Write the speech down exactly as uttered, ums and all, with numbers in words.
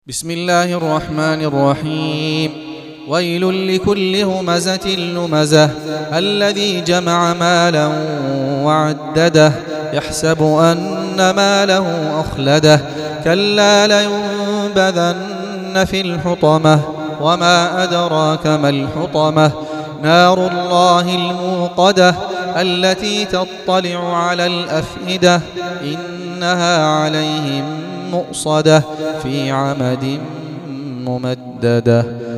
بسم الله الرحمن الرحيم. ويل لكل همزة لمزة الذي جمع مالا وعدده يحسب أن ماله أخلده كلا لينبذن في الحطمة وما أدراك ما الحطمة نار الله الموقدة التي تطلع على الأفئدة إنها عليهم مؤصدة في عمد ممددة.